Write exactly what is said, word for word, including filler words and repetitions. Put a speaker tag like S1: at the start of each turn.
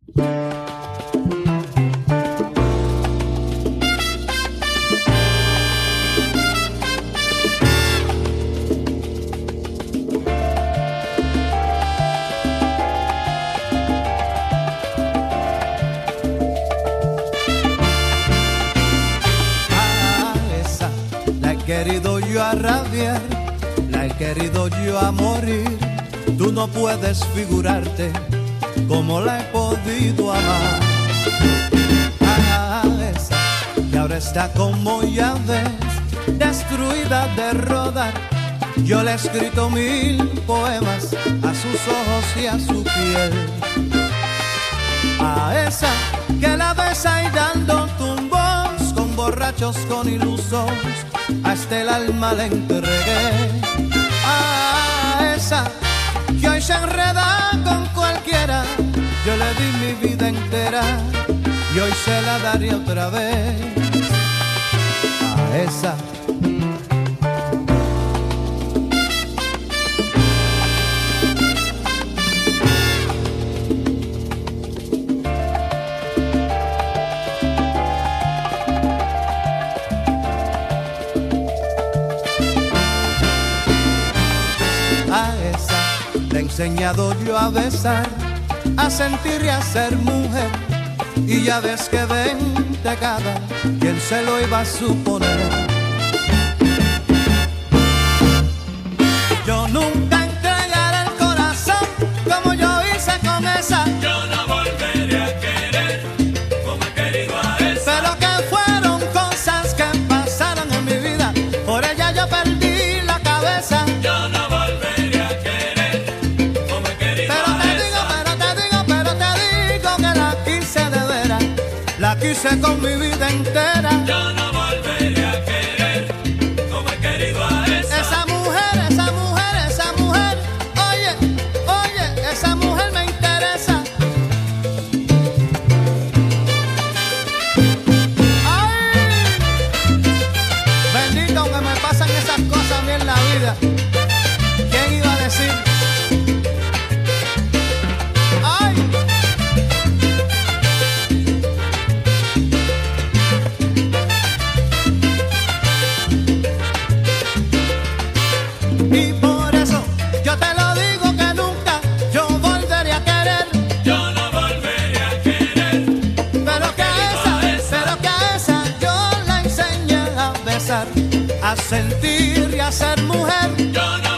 S1: Querido yo a rabiar, la he querido yo a morir. Tú no puedes figurarte cómo la he podido amar. Ah, esa que ahora está como ya ves, destruida de rodar. Yo le he escrito mil poemas a sus ojos y a su piel. A esa que la ves ahí dando tumbos con borrachos, con ilusos, hasta el alma le entregué. A esa que hoy se enreda con cualquiera, yo le di mi vida entera y hoy se la daré otra vez. A esa le he enseñado yo a besar, a sentir y a ser mujer. Y ya ves que veinte cada, ¿quién se lo iba a suponer? Yo nunca entregaré el corazón como yo hice con esa.
S2: Yo no volveré a querer como he querido a esa.
S1: Pero que fueron cosas que pasaron en mi vida, por ella yo perdí la cabeza.
S2: Yo no volveré a querer como he querido
S1: Pero
S2: a
S1: te
S2: esa.
S1: digo, pero te digo, pero te digo que la quise de veras, la quise con mi vida entera.
S2: Yo no volveré a querer como he querido a esa.
S1: Esa mujer, esa mujer, esa mujer, oye, oye, esa mujer me interesa. ¡Ay! Bendito que me pasan esas cosas a mí en la vida. ¿Quién iba a decir? ¡Ay! Y por eso yo te lo digo que nunca yo volveré a querer.
S2: Yo no volveré a querer.
S1: Pero que a esa, pero que a esa yo la enseñé a besar, a sentir y a ser mujer.
S2: Yo no